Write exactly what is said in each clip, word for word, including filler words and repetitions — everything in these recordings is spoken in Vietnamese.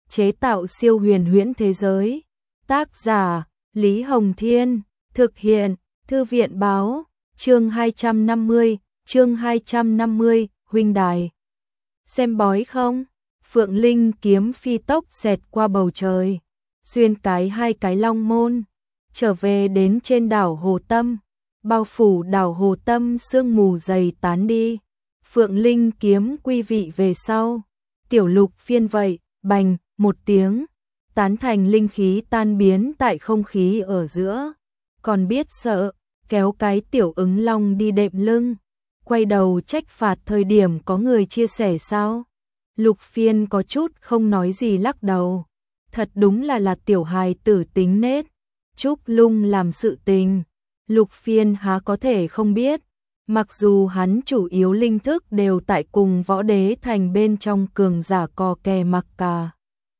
chế tạo siêu huyền huyễn thế giới. Tác giả, Lý Hồng Thiên, thực hiện, Thư viện Báo, chương hai trăm năm mươi, chương hai trăm năm mươi, huynh đài. Xem bói không? Phượng Linh kiếm phi tốc xẹt qua bầu trời, xuyên cái hai cái long môn, trở về đến trên đảo Hồ Tâm, bao phủ đảo Hồ Tâm sương mù dày tán đi. Phượng Linh kiếm quy vị về sau, tiểu lục phiên vậy, bành, một tiếng, tán thành linh khí tan biến tại không khí ở giữa, còn biết sợ, kéo cái tiểu ứng long đi đệm lưng, quay đầu trách phạt thời điểm có người chia sẻ sao? Lục phiên có chút không nói gì lắc đầu, thật đúng là là tiểu hài tử tính nết, Trúc Lung làm sự tình, Lục phiên há có thể không biết, mặc dù hắn chủ yếu linh thức đều tại cùng võ đế thành bên trong cường giả cò kè mặc cả.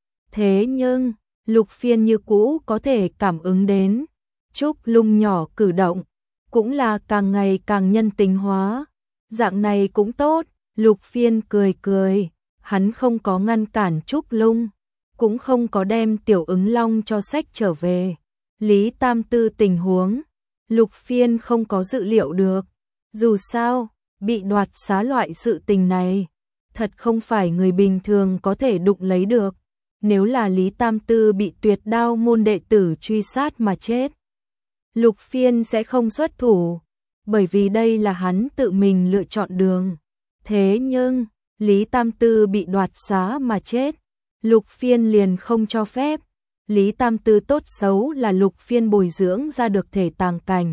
Thế nhưng, Lục phiên như cũ có thể cảm ứng đến, Trúc Lung nhỏ cử động, cũng là càng ngày càng nhân tính hóa, dạng này cũng tốt, Lục phiên cười cười, hắn không có ngăn cản Trúc Lung, cũng không có đem tiểu ứng long cho sách trở về. Lý Tam Tư tình huống, Lục phiên không có dự liệu được, dù sao, bị đoạt xá loại sự tình này, thật không phải người bình thường có thể đụng lấy được. Nếu là Lý Tam Tư bị tuyệt đao môn đệ tử truy sát mà chết, Lục phiên sẽ không xuất thủ, bởi vì đây là hắn tự mình lựa chọn đường. Thế nhưng, Lý Tam Tư bị đoạt xá mà chết, Lục phiên liền không cho phép. Lý Tam Tư tốt xấu là Lục phiên bồi dưỡng ra được thể tàng cảnh.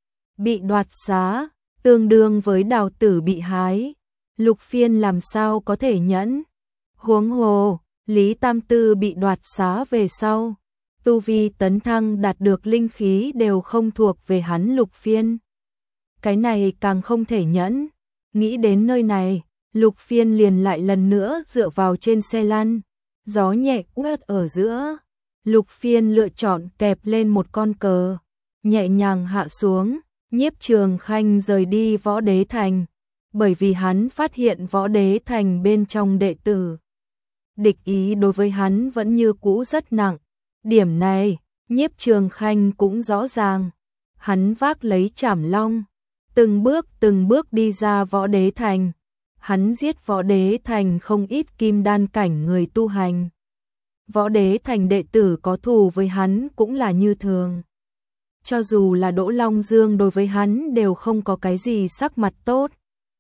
Bị đoạt xá, tương đương với đào tử bị hái, Lục phiên làm sao có thể nhẫn. Huống hồ, Lý Tam Tư bị đoạt xá về sau, tu vi tấn thăng đạt được linh khí đều không thuộc về hắn Lục phiên. Cái này càng không thể nhẫn. Nghĩ đến nơi này, Lục phiên liền lại lần nữa dựa vào trên xe lăn, gió nhẹ quét ở giữa. Lục phiên lựa chọn kẹp lên một con cờ, nhẹ nhàng hạ xuống, Nhiếp Trường Khanh rời đi Võ Đế Thành, bởi vì hắn phát hiện Võ Đế Thành bên trong đệ tử. Địch ý đối với hắn vẫn như cũ rất nặng, điểm này, Nhiếp Trường Khanh cũng rõ ràng, hắn vác lấy chảm long, từng bước từng bước đi ra Võ Đế Thành, hắn giết Võ Đế Thành không ít kim đan cảnh người tu hành. Võ Đế Thành đệ tử có thù với hắn cũng là như thường. Cho dù là Đỗ Long Dương đối với hắn đều không có cái gì sắc mặt tốt.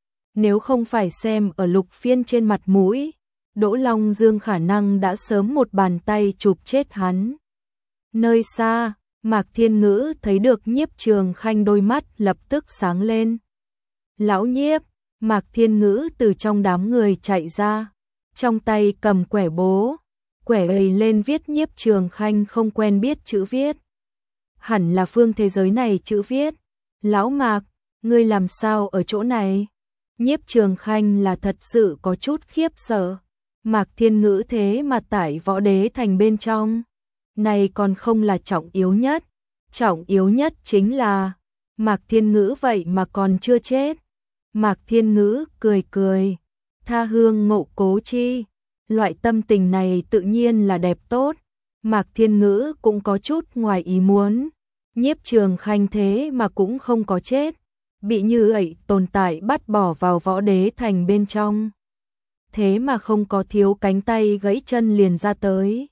Nếu không phải xem ở Lục phiên trên mặt mũi, Đỗ Long Dương khả năng đã sớm một bàn tay chụp chết hắn. Nơi xa, Mạc Thiên Ngữ thấy được Nhiếp Trường Khanh đôi mắt lập tức sáng lên. Lão Nhiếp, Mạc Thiên Ngữ từ trong đám người chạy ra, trong tay cầm quẻ bố, quẻ ấy lên viết Nhiếp Trường Khanh không quen biết chữ viết. Hẳn là phương thế giới này chữ viết. Lão Mạc, ngươi làm sao ở chỗ này? Nhiếp Trường Khanh là thật sự có chút khiếp sợ. Mạc Thiên Ngữ thế mà tại Võ Đế Thành bên trong. Này còn không là trọng yếu nhất. Trọng yếu nhất chính là Mạc Thiên Ngữ vậy mà còn chưa chết. Mạc Thiên Ngữ cười cười. Tha hương ngộ cố chi. Loại tâm tình này tự nhiên là đẹp tốt. Mạc Thiên Ngữ cũng có chút ngoài ý muốn. Nhiếp Trường Khanh thế mà cũng không có chết. Bị như vậy tồn tại bắt bỏ vào Võ Đế Thành bên trong. Thế mà không có thiếu cánh tay gãy chân liền ra tới.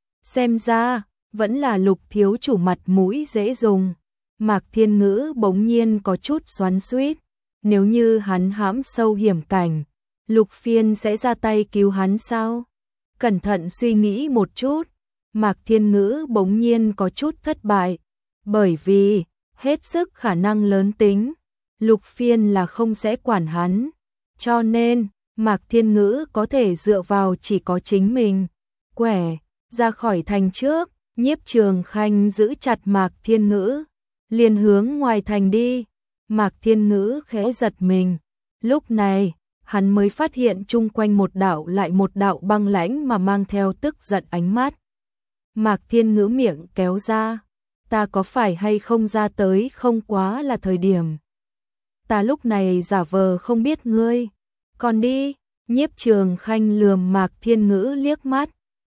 Xem ra, vẫn là Lục thiếu chủ mặt mũi dễ dùng. Mạc Thiên Ngữ bỗng nhiên có chút xoắn xuýt. Nếu như hắn hãm sâu hiểm cảnh, Lục phiên sẽ ra tay cứu hắn sao? Cẩn thận suy nghĩ một chút, Mạc Thiên Ngữ bỗng nhiên có chút thất bại, bởi vì, hết sức khả năng lớn tính, Lục phiên là không sẽ quản hắn, cho nên, Mạc Thiên Ngữ có thể dựa vào chỉ có chính mình. Quẻ, ra khỏi thành trước, Nhiếp Trường Khanh giữ chặt Mạc Thiên Ngữ, liền hướng ngoài thành đi. Mạc Thiên Ngữ khẽ giật mình, lúc này, hắn mới phát hiện chung quanh một đạo lại một đạo băng lãnh mà mang theo tức giận ánh mắt. Mạc Thiên Ngữ miệng kéo ra, ta có phải hay không ra tới không quá là thời điểm. Ta lúc này giả vờ không biết ngươi, còn đi. Nhiếp Trường Khanh lườm Mạc Thiên Ngữ liếc mắt,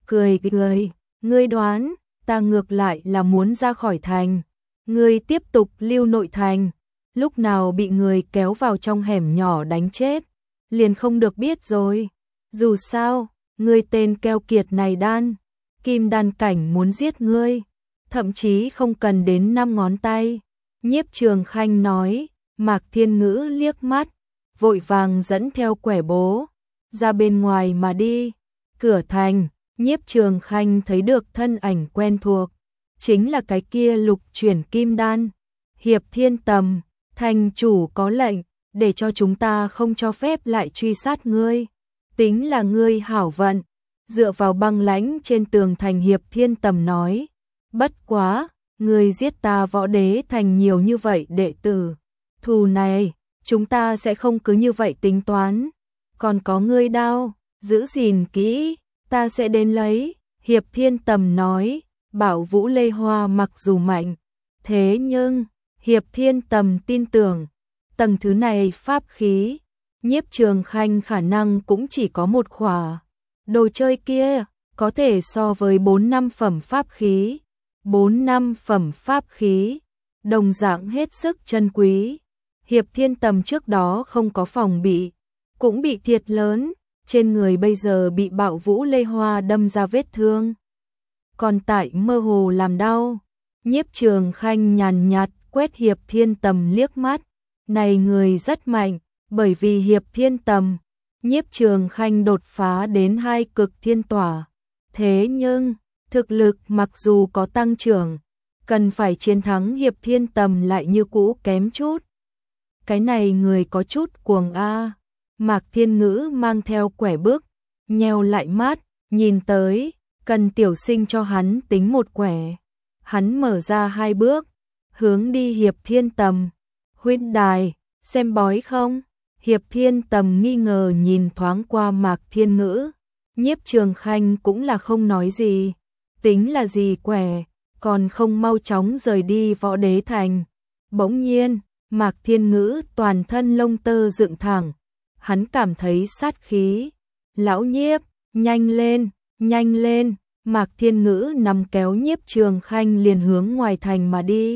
cười cười, ngươi đoán, ta ngược lại là muốn ra khỏi thành. Ngươi tiếp tục lưu nội thành, lúc nào bị người kéo vào trong hẻm nhỏ đánh chết, liền không được biết rồi. Dù sao, ngươi tên keo kiệt này đan, kim đan cảnh muốn giết ngươi, thậm chí không cần đến năm ngón tay. Nhiếp Trường Khanh nói, Mạc Thiên Ngữ liếc mắt, vội vàng dẫn theo quẻ bố, ra bên ngoài mà đi. Cửa thành, Nhiếp Trường Khanh thấy được thân ảnh quen thuộc, chính là cái kia lục chuyển kim đan. Hiệp Thiên Tầm, thành chủ có lệnh, để cho chúng ta không cho phép lại truy sát ngươi. Tính là ngươi hảo vận. Dựa vào băng lãnh trên tường thành, Hiệp Thiên Tầm nói, bất quá, ngươi giết ta Võ Đế Thành nhiều như vậy đệ tử. Thù này, chúng ta sẽ không cứ như vậy tính toán. Còn có ngươi đao, giữ gìn kỹ, ta sẽ đến lấy. Hiệp Thiên Tầm nói, Bảo Vũ Lê Hoa mặc dù mạnh, thế nhưng, Hiệp Thiên Tầm tin tưởng, tầng thứ này pháp khí, Nhiếp Trường Khanh khả năng cũng chỉ có một khỏa. Đồ chơi kia, có thể so với bốn năm phẩm pháp khí. bốn năm phẩm pháp khí, đồng dạng hết sức chân quý. Hiệp Thiên Tầm trước đó không có phòng bị, cũng bị thiệt lớn, trên người bây giờ bị Bạo Vũ Lê Hoa đâm ra vết thương. Còn tại mơ hồ làm đau. Nhiếp Trường Khanh nhàn nhạt quét Hiệp Thiên Tầm liếc mắt, này người rất mạnh, bởi vì Hiệp Thiên Tầm, Nhiếp Trường Khanh đột phá đến hai cực thiên tỏa. Thế nhưng, thực lực mặc dù có tăng trưởng, cần phải chiến thắng Hiệp Thiên Tầm lại như cũ kém chút. Cái này người có chút cuồng a. Mạc Thiên Ngữ mang theo quẻ bước, nheo lại mắt, nhìn tới, cần tiểu sinh cho hắn tính một quẻ. Hắn mở ra hai bước, hướng đi Hiệp Thiên Tầm. Huynh đài, xem bói không? Hiệp Thiên Tầm nghi ngờ nhìn thoáng qua Mạc Thiên Ngữ. Nhiếp Trường Khanh cũng là không nói gì. Tính là gì quẻ, còn không mau chóng rời đi Võ Đế Thành. Bỗng nhiên, Mạc Thiên Ngữ toàn thân lông tơ dựng thẳng. Hắn cảm thấy sát khí. Lão Nhiếp, nhanh lên, nhanh lên. Mạc Thiên Ngữ nằm kéo Nhiếp Trường Khanh liền hướng ngoài thành mà đi.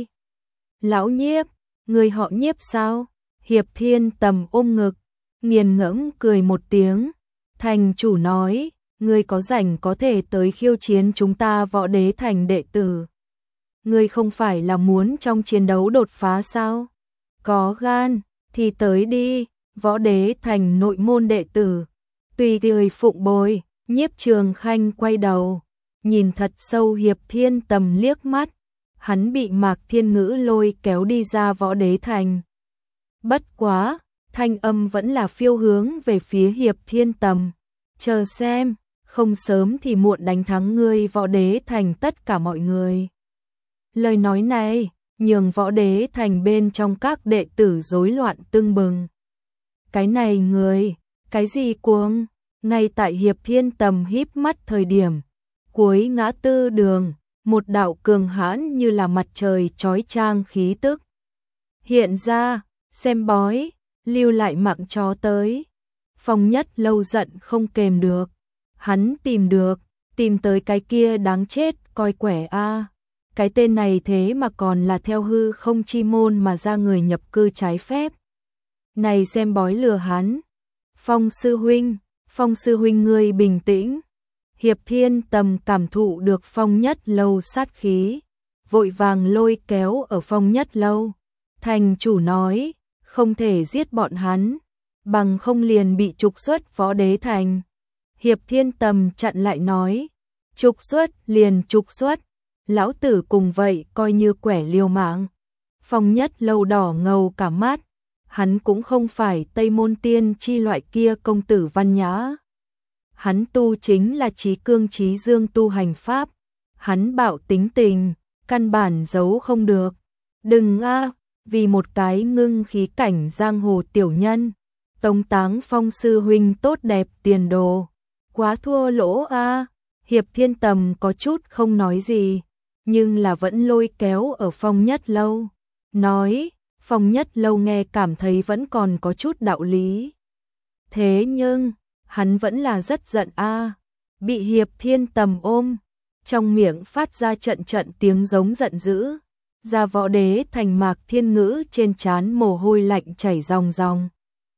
Lão Nhiếp, người họ Nhiếp sao? Hiệp Thiên Tầm ôm ngực, nghiền ngẫm cười một tiếng. Thành chủ nói, ngươi có rảnh có thể tới khiêu chiến chúng ta Võ Đế Thành đệ tử. Ngươi không phải là muốn trong chiến đấu đột phá sao? Có gan, thì tới đi, Võ Đế Thành nội môn đệ tử. Tùy tươi phụng bồi. Nhiếp Trường Khanh quay đầu, nhìn thật sâu Hiệp Thiên Tầm liếc mắt. Hắn bị Mạc Thiên Ngữ lôi kéo đi ra Võ Đế Thành. Bất quá, thanh âm vẫn là phiêu hướng về phía Hiệp Thiên Tầm. Chờ xem, không sớm thì muộn đánh thắng ngươi Võ Đế Thành tất cả mọi người. Lời nói này, nhường Võ Đế Thành bên trong các đệ tử rối loạn tưng bừng. Cái này người, cái gì cuồng? Ngay tại Hiệp Thiên Tầm híp mắt thời điểm, cuối ngã tư đường, một đạo cường hãn như là mặt trời chói chang khí tức hiện ra. Xem bói, lưu lại mạng chó tới. Phong Nhất Lâu giận không kềm được. Hắn tìm được, tìm tới cái kia đáng chết coi quẻ a. Cái tên này thế mà còn là theo hư không chi môn mà ra người nhập cư trái phép. Này xem bói lừa hắn. Phong sư huynh, Phong sư huynh ngươi bình tĩnh. Hiệp Thiên Tầm cảm thụ được Phong Nhất Lâu sát khí, vội vàng lôi kéo ở Phong Nhất Lâu. Thành chủ nói, không thể giết bọn hắn, bằng không liền bị trục xuất Võ Đế Thành. Hiệp Thiên Tầm chặn lại nói, trục xuất liền trục xuất, lão tử cùng vậy coi như quẻ liều mạng. Phong Nhất Lâu đỏ ngầu cả mắt, hắn cũng không phải Tây Môn Tiên chi loại kia công tử văn nhã. Hắn tu chính là trí cương trí dương tu hành pháp, hắn bạo tính tình, căn bản giấu không được. Đừng a, vì một cái ngưng khí cảnh giang hồ tiểu nhân, tống táng Phong sư huynh tốt đẹp tiền đồ, quá thua lỗ a. Hiệp Thiên Tầm có chút không nói gì, nhưng là vẫn lôi kéo ở Phong Nhất Lâu, nói, Phong Nhất Lâu nghe cảm thấy vẫn còn có chút đạo lý. Thế nhưng, hắn vẫn là rất giận a. bị Hiệp Thiên Tầm ôm, trong miệng phát ra trận trận tiếng giống giận dữ. Ra Võ Đế Thành Mạc Thiên Ngữ trên trán mồ hôi lạnh chảy ròng ròng.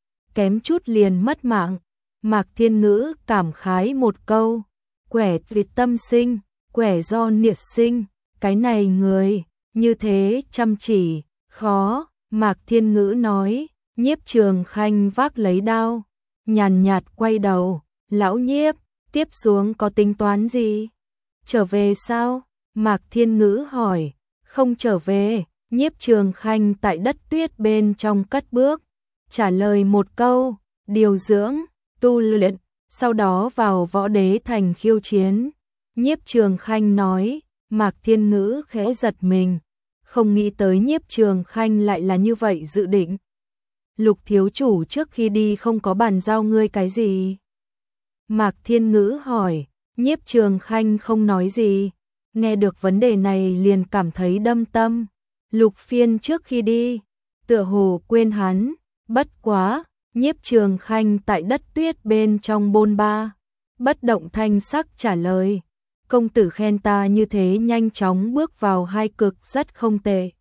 Kém chút liền mất mạng. Mạc Thiên Ngữ cảm khái một câu, quẻ vì tâm sinh, quẻ do niệt sinh, cái này người, như thế chăm chỉ, khó. Mạc Thiên Ngữ nói, Nhiếp Trường Khanh vác lấy đao, nhàn nhạt quay đầu, lão Nhiếp, tiếp xuống có tính toán gì? Trở về sao? Mạc Thiên Ngữ hỏi, không trở về. Nhiếp Trường Khanh tại đất tuyết bên trong cất bước, trả lời một câu, điều dưỡng, tu luyện, sau đó vào Võ Đế Thành khiêu chiến. Nhiếp Trường Khanh nói, Mạc Thiên Ngữ khẽ giật mình, không nghĩ tới Nhiếp Trường Khanh lại là như vậy dự định. Lục thiếu chủ trước khi đi không có bàn giao ngươi cái gì? Mạc Thiên Ngữ hỏi. Nhiếp Trường Khanh không nói gì, nghe được vấn đề này liền cảm thấy đâm tâm. Lục Phiên trước khi đi, tựa hồ quên hắn, bất quá, Nhiếp Trường Khanh tại đất tuyết bên trong bôn ba, bất động thanh sắc trả lời, công tử khen ta như thế nhanh chóng bước vào hai cực rất không tệ.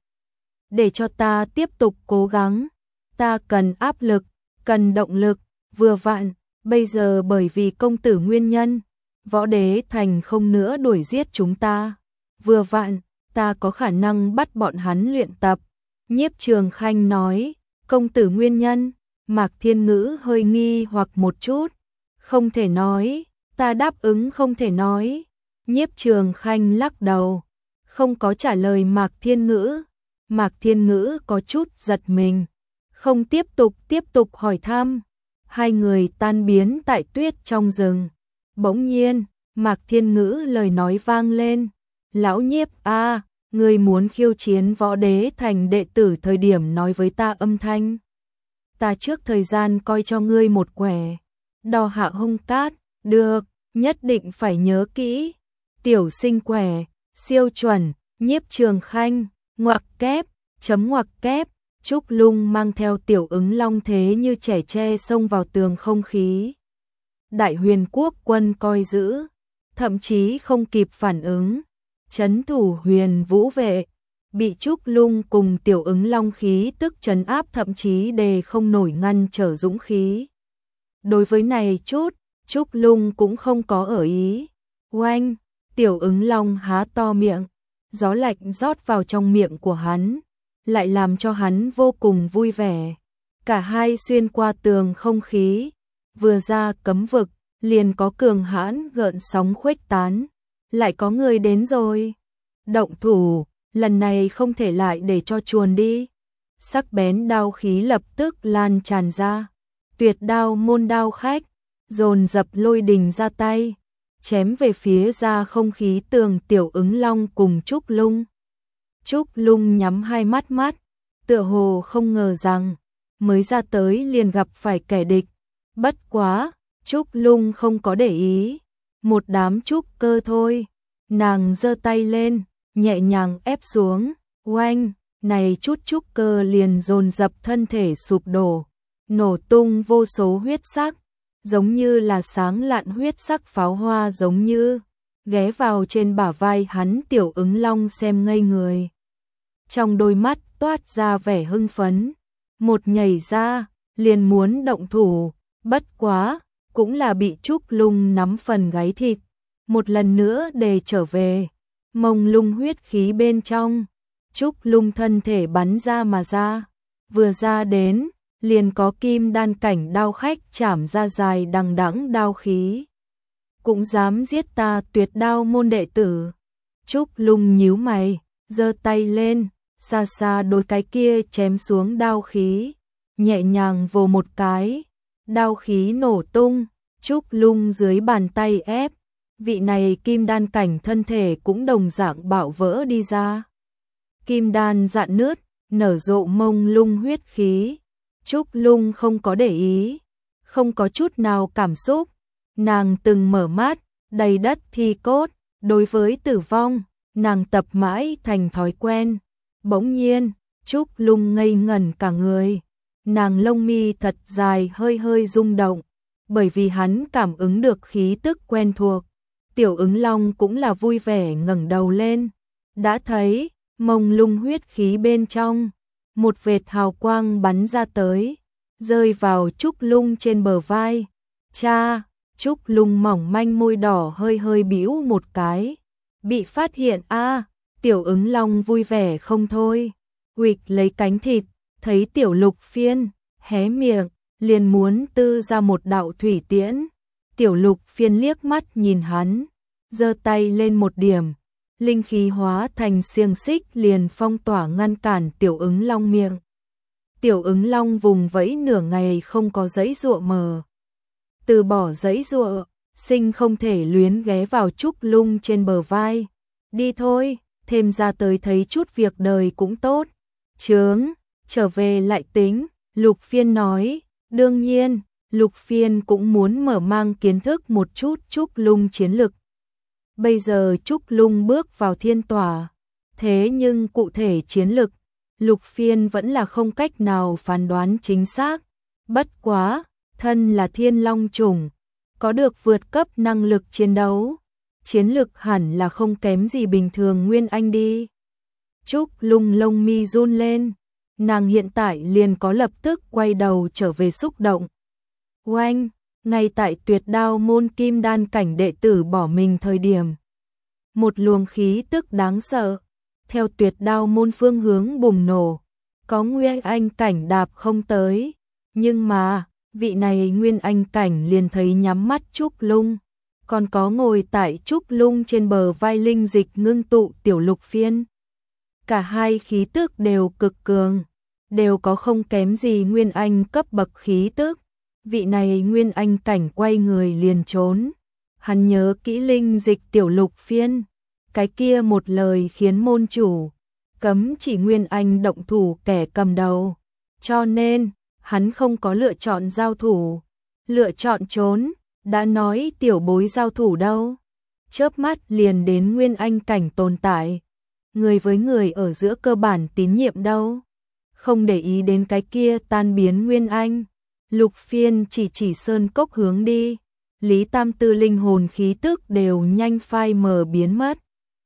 Để cho ta tiếp tục cố gắng, ta cần áp lực, cần động lực, vừa vặn, bây giờ bởi vì công tử nguyên nhân, Võ Đế Thành không nữa đuổi giết chúng ta. Vừa vặn, ta có khả năng bắt bọn hắn luyện tập. Nhiếp Trường Khanh nói, công tử nguyên nhân, Mạc Thiên Ngữ hơi nghi hoặc một chút. Không thể nói, ta đáp ứng không thể nói. Nhiếp Trường Khanh lắc đầu, không có trả lời Mạc Thiên Ngữ. Mạc Thiên Ngữ có chút giật mình, không tiếp tục tiếp tục hỏi thăm. Hai người tan biến tại tuyết trong rừng. Bỗng nhiên, Mạc Thiên Ngữ lời nói vang lên, lão Nhiếp a, à, ngươi muốn khiêu chiến Võ Đế Thành đệ tử thời điểm nói với ta âm thanh. Ta trước thời gian coi cho ngươi một quẻ, đo hạ hung cát, được, nhất định phải nhớ kỹ. Tiểu sinh quẻ, siêu chuẩn, Nhiếp Trường Khanh, ngoặc kép, chấm ngoặc kép, Trúc Lung mang theo Tiểu Ứng Long thế như trẻ tre xông vào tường không khí. Đại Huyền Quốc quân coi giữ, thậm chí không kịp phản ứng. Trấn thủ Huyền Vũ vệ, bị Trúc Lung cùng Tiểu Ứng Long khí tức trấn áp thậm chí đề không nổi ngăn trở dũng khí. Đối với này chút, Trúc Lung cũng không có ở ý. Oanh, Tiểu Ứng Long há to miệng, gió lạnh rót vào trong miệng của hắn, lại làm cho hắn vô cùng vui vẻ. Cả hai xuyên qua tường không khí, vừa ra cấm vực, liền có cường hãn gợn sóng khuếch tán. Lại có người đến rồi. Động thủ, lần này không thể lại để cho chuồn đi. Sắc bén đao khí lập tức lan tràn ra. Tuyệt đao môn đao khách, dồn dập lôi đình ra tay, chém về phía ra không khí tường Tiểu Ứng Long cùng Trúc Lung. Trúc Lung nhắm hai mắt mắt, tựa hồ không ngờ rằng, mới ra tới liền gặp phải kẻ địch. Bất quá, Trúc Lung không có để ý, một đám trúc cơ thôi. Nàng giơ tay lên, nhẹ nhàng ép xuống, oanh, này chút trúc cơ liền dồn dập thân thể sụp đổ, nổ tung vô số huyết sắc, giống như là sáng lạn huyết sắc pháo hoa giống như, ghé vào trên bả vai hắn. Tiểu Ứng Long xem ngây người. Trong đôi mắt toát ra vẻ hưng phấn, một nhảy ra, liền muốn động thủ, bất quá, cũng là bị Trúc Lung nắm phần gáy thịt, một lần nữa để trở về, mông lung huyết khí bên trong. Trúc Lung thân thể bắn ra mà ra, vừa ra đến, liền có kim đan cảnh đao khách chảm ra dài đằng đẵng đao khí. Cũng dám giết ta Tuyệt đao môn đệ tử. Trúc Lung nhíu mày, giơ tay lên, xa xa đôi cái kia chém xuống đao khí, nhẹ nhàng vồ một cái, đao khí nổ tung. Trúc Lung dưới bàn tay ép, vị này kim đan cảnh thân thể cũng đồng dạng bạo vỡ đi ra. Kim đan rạn nứt, nở rộ mông lung huyết khí. Trúc Lung không có để ý, không có chút nào cảm xúc. Nàng từng mở mắt, đầy đất thi cốt, đối với tử vong, nàng tập mãi thành thói quen. Bỗng nhiên, Trúc Lung ngây ngẩn cả người, nàng lông mi thật dài hơi hơi rung động, bởi vì hắn cảm ứng được khí tức quen thuộc. Tiểu Ứng Long cũng là vui vẻ ngẩng đầu lên, đã thấy mông lung huyết khí bên trong, một vệt hào quang bắn ra tới, rơi vào Trúc Lung trên bờ vai. Cha, Trúc Lung mỏng manh môi đỏ hơi hơi bĩu một cái. Bị phát hiện a, à, Tiểu Ứng Long vui vẻ không thôi. Huỵch lấy cánh thịt, thấy Tiểu Lục Phiên, hé miệng, liền muốn tư ra một đạo thủy tiễn. Tiểu Lục Phiên liếc mắt nhìn hắn, giơ tay lên một điểm, linh khí hóa thành xiềng xích liền phong tỏa ngăn cản Tiểu Ứng Long miệng. Tiểu Ứng Long vùng vẫy nửa ngày không có giãy giụa mờ. Từ bỏ giãy giụa, sinh không thể luyến ghé vào Trúc Lung trên bờ vai. Đi thôi, thêm ra tới thấy chút việc đời cũng tốt. Chướng, trở về lại tính, Lục Phiên nói. Đương nhiên, Lục Phiên cũng muốn mở mang kiến thức một chút Trúc Lung chiến lực. Bây giờ Trúc Lung bước vào thiên tòa, thế nhưng cụ thể chiến lực, Lục Phiên vẫn là không cách nào phán đoán chính xác. Bất quá, thân là thiên long chủng, có được vượt cấp năng lực chiến đấu, chiến lực hẳn là không kém gì bình thường Nguyên Anh đi. Trúc Lung lông mi run lên, nàng hiện tại liền có lập tức quay đầu trở về xúc động. Oanh, ngay tại Tuyệt Đao môn kim đan cảnh đệ tử bỏ mình thời điểm, một luồng khí tức đáng sợ theo Tuyệt Đao môn phương hướng bùng nổ, có Nguyên Anh cảnh đạp không tới, nhưng mà vị này Nguyên Anh cảnh liền thấy nhắm mắt Trúc Lung, còn có ngồi tại Trúc Lung trên bờ vai linh dịch ngưng tụ Tiểu Lục Phiên. Cả hai khí tức đều cực cường, đều có không kém gì Nguyên Anh cấp bậc khí tức. Vị này Nguyên Anh cảnh quay người liền trốn. Hắn nhớ kỹ linh dịch Tiểu Lục Phiên, cái kia một lời khiến môn chủ cấm chỉ Nguyên Anh động thủ kẻ cầm đầu, cho nên hắn không có lựa chọn giao thủ, lựa chọn trốn. Đã nói tiểu bối giao thủ đâu, chớp mắt liền đến Nguyên Anh cảnh tồn tại. Người với người ở giữa cơ bản tín nhiệm đâu, không để ý đến cái kia tan biến Nguyên Anh. Lục Phiên chỉ chỉ sơn cốc hướng đi, Lý Tam Tư linh hồn khí tức đều nhanh phai mờ biến mất.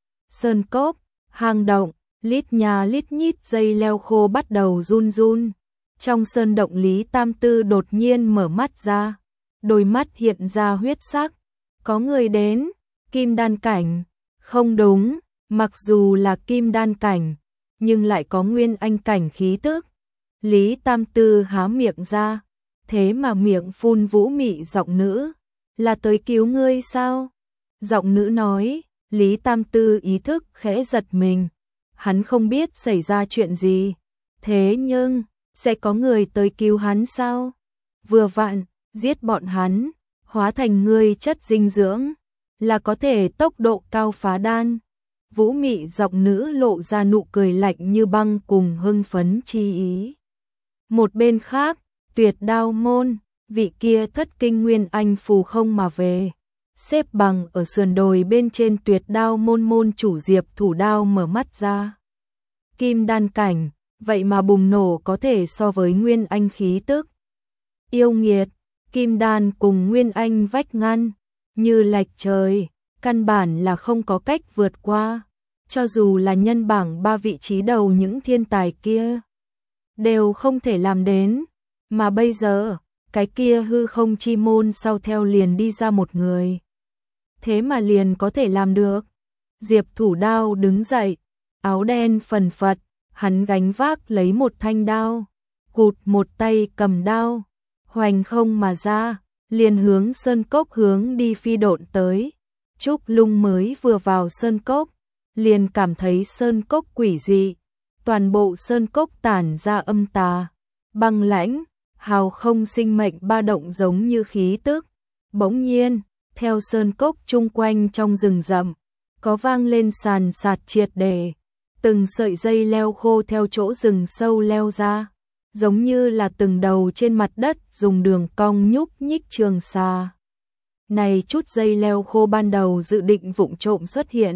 Sơn cốc, hang động, lít nhà lít nhít dây leo khô bắt đầu run run. Trong sơn động Lý Tam Tư đột nhiên mở mắt ra, đôi mắt hiện ra huyết sắc. Có người đến, kim đan cảnh. Không đúng, mặc dù là kim đan cảnh, nhưng lại có Nguyên Anh cảnh khí tức. Lý Tam Tư há miệng ra, thế mà miệng phun vũ mị giọng nữ. Là tới cứu ngươi sao? Giọng nữ nói. Lý Tam Tư ý thức khẽ giật mình. Hắn không biết xảy ra chuyện gì. Thế nhưng, sẽ có người tới cứu hắn sao? Vừa vặn, giết bọn hắn, hóa thành ngươi chất dinh dưỡng, là có thể tốc độ cao phá đan. Vũ mị giọng nữ lộ ra nụ cười lạnh như băng cùng hưng phấn chi ý. Một bên khác, Tuyệt Đao môn, vị kia thất kinh Nguyên Anh phù không mà về. Xếp bằng ở sườn đồi bên trên Tuyệt Đao môn môn chủ Diệp Thủ Đao mở mắt ra. Kim đan cảnh, vậy mà bùng nổ có thể so với Nguyên Anh khí tức. Yêu nghiệt, kim đan cùng Nguyên Anh vách ngăn, như lệch trời, căn bản là không có cách vượt qua. Cho dù là nhân bảng ba vị trí đầu những thiên tài kia, đều không thể làm đến. Mà bây giờ, cái kia hư không chi môn sau theo liền đi ra một người. Thế mà liền có thể làm được. Diệp Thủ Đao đứng dậy, áo đen phần phật, hắn gánh vác lấy một thanh đao, cụt một tay cầm đao, hoành không mà ra, liền hướng sơn cốc hướng đi phi độn tới. Trúc Lung mới vừa vào sơn cốc, liền cảm thấy sơn cốc quỷ dị, toàn bộ sơn cốc tản ra âm tà, băng lãnh, hào không sinh mệnh ba động giống như khí tức. Bỗng nhiên, theo sơn cốc chung quanh trong rừng rậm, có vang lên sàn sạt triệt để, từng sợi dây leo khô theo chỗ rừng sâu leo ra, giống như là từng đầu trên mặt đất dùng đường cong nhúc nhích trường xa. Này chút dây leo khô ban đầu dự định vụng trộm xuất hiện,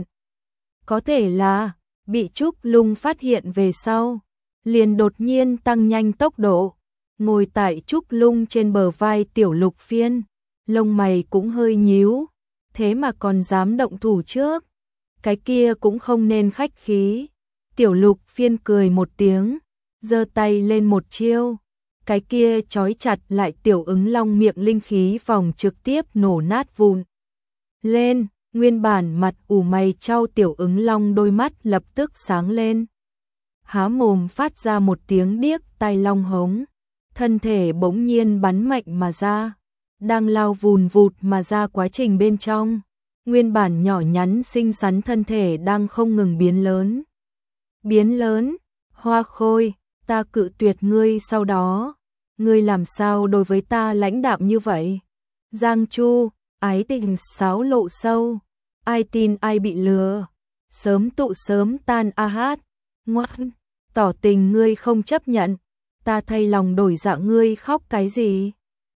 có thể là bị Trúc Lung phát hiện về sau, liền đột nhiên tăng nhanh tốc độ. Ngồi tại Trúc Lung trên bờ vai Tiểu Lục Phiên, lông mày cũng hơi nhíu, thế mà còn dám động thủ trước. Cái kia cũng không nên khách khí. Tiểu Lục Phiên cười một tiếng, giơ tay lên một chiêu. Cái kia trói chặt lại Tiểu Ứng Long miệng linh khí vòng trực tiếp nổ nát vụn lên. Nguyên bản mặt ủ mày chau Tiểu Ứng Long đôi mắt lập tức sáng lên. Há mồm phát ra một tiếng điếc tai long hống. Thân thể bỗng nhiên bắn mạnh mà ra. Đang lao vùn vụt mà ra quá trình bên trong. Nguyên bản nhỏ nhắn xinh xắn thân thể đang không ngừng biến lớn. Biến lớn, Hoa Khôi, ta cự tuyệt ngươi sau đó. Ngươi làm sao đối với ta lãnh đạm như vậy? Giang Chu, ái tình sáo lộ sâu. Ai tin ai bị lừa. Sớm tụ sớm tan a hát. Ngoan, tỏ tình ngươi không chấp nhận. Ta thay lòng đổi dạ ngươi khóc cái gì?